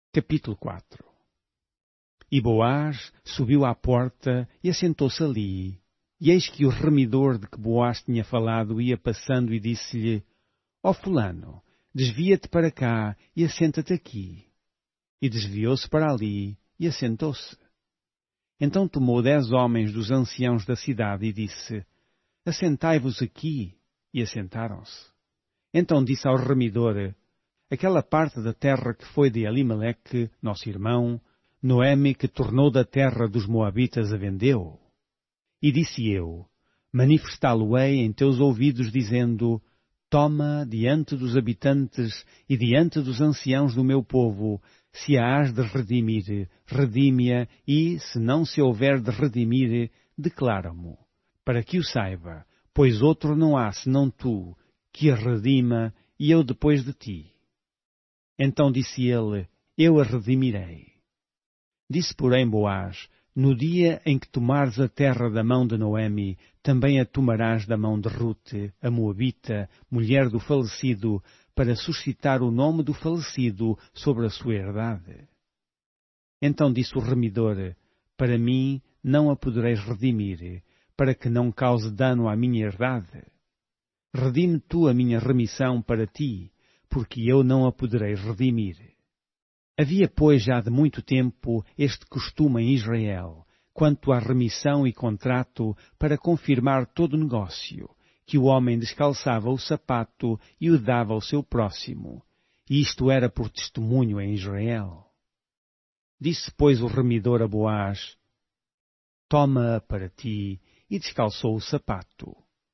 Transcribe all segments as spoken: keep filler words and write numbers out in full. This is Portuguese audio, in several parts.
Capítulo quatro. E Boaz subiu à porta e assentou-se ali. E eis que o remidor de que Boaz tinha falado ia passando e disse-lhe: Ó fulano, desvia-te para cá e assenta-te aqui. E desviou-se para ali e assentou-se. Então tomou dez homens dos anciãos da cidade e disse: Assentai-vos aqui. E assentaram-se. Então disse ao remidor: Aquela parte da terra que foi de Elimeleque, nosso irmão, Noemi, que tornou da terra dos Moabitas, a vendeu. E disse eu: Manifestá-lo-ei em teus ouvidos, dizendo: Toma diante dos habitantes e diante dos anciãos do meu povo, se a hás de redimir, redime-a, e, se não se houver de redimir, declara-mo, para que o saiba, pois outro não há senão tu, que a redima, e eu depois de ti. Então disse ele: Eu a redimirei. Disse, porém, Boaz: No dia em que tomares a terra da mão de Noemi, também a tomarás da mão de Rute, a Moabita, mulher do falecido, para suscitar o nome do falecido sobre a sua herdade. Então disse o remidor: Para mim não a podereis redimir, para que não cause dano à minha herdade. Redime tu a minha remissão para ti, porque eu não a poderei redimir. Havia, pois, já de muito tempo este costume em Israel, quanto à remissão e contrato, para confirmar todo o negócio, que o homem descalçava o sapato e o dava ao seu próximo, e isto era por testemunho em Israel. Disse, pois, o remidor a Boaz: Toma-a para ti, e descalçou o sapato.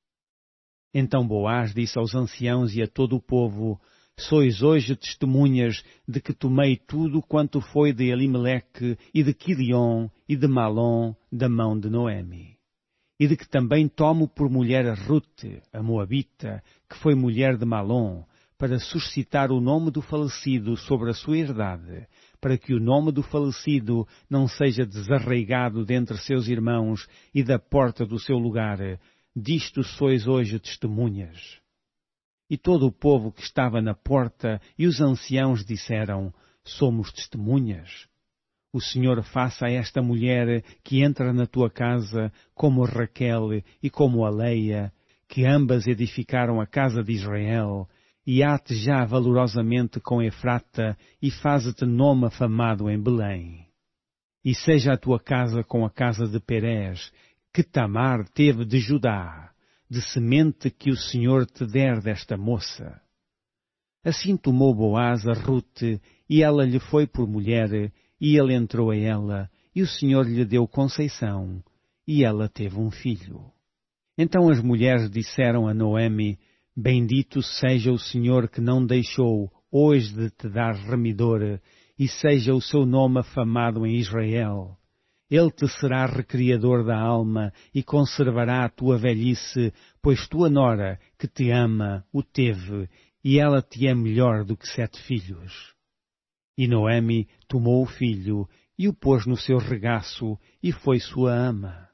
Então Boaz disse aos anciãos e a todo o povo: Sois hoje testemunhas de que tomei tudo quanto foi de Elimeleque e de Quileon e de Malom da mão de Noemi. E de que também tomo por mulher a Rute, a Moabita, que foi mulher de Malom, para suscitar o nome do falecido sobre a sua herdade, para que o nome do falecido não seja desarraigado dentre seus irmãos e da porta do seu lugar. Disto sois hoje testemunhas. E todo o povo que estava na porta e os anciãos disseram: Somos testemunhas. O Senhor faça a esta mulher que entra na tua casa, como a Raquel e como a Leia, que ambas edificaram a casa de Israel, e ate já valorosamente com Efrata, e faze-te nome afamado em Belém. E seja a tua casa com a casa de Perez, que Tamar teve de Judá, de semente que o Senhor te der desta moça. Assim tomou Boaz a Rute, e ela lhe foi por mulher, e ele entrou a ela, e o Senhor lhe deu conceição, e ela teve um filho. Então as mulheres disseram a Noemi: Bendito seja o Senhor que não deixou hoje de te dar remidor, e seja o seu nome afamado em Israel. Ele te será recriador da alma e conservará a tua velhice, pois tua nora, que te ama, o teve, e ela te é melhor do que sete filhos. E Noemi tomou o filho, e o pôs no seu regaço, e foi sua ama.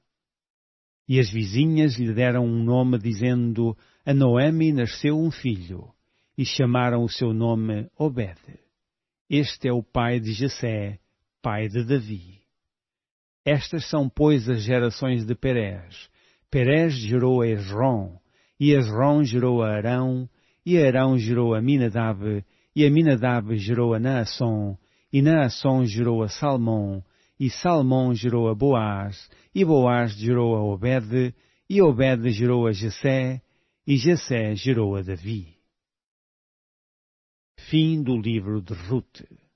E as vizinhas lhe deram um nome, dizendo: A Noemi nasceu um filho, e chamaram o seu nome Obed. Este é o pai de Jessé, pai de Davi. Estas são, pois, as gerações de Perez. Perez gerou a Esrom, e Esrom gerou a Arão, e Arão gerou a Aminadab, e Aminadab gerou a Naasson, e Naasson gerou a Salmom, e Salmom gerou a Boaz, e Boaz gerou a Obed, e Obed gerou a Jessé, e Jessé gerou a Davi. Fim do livro de Rute.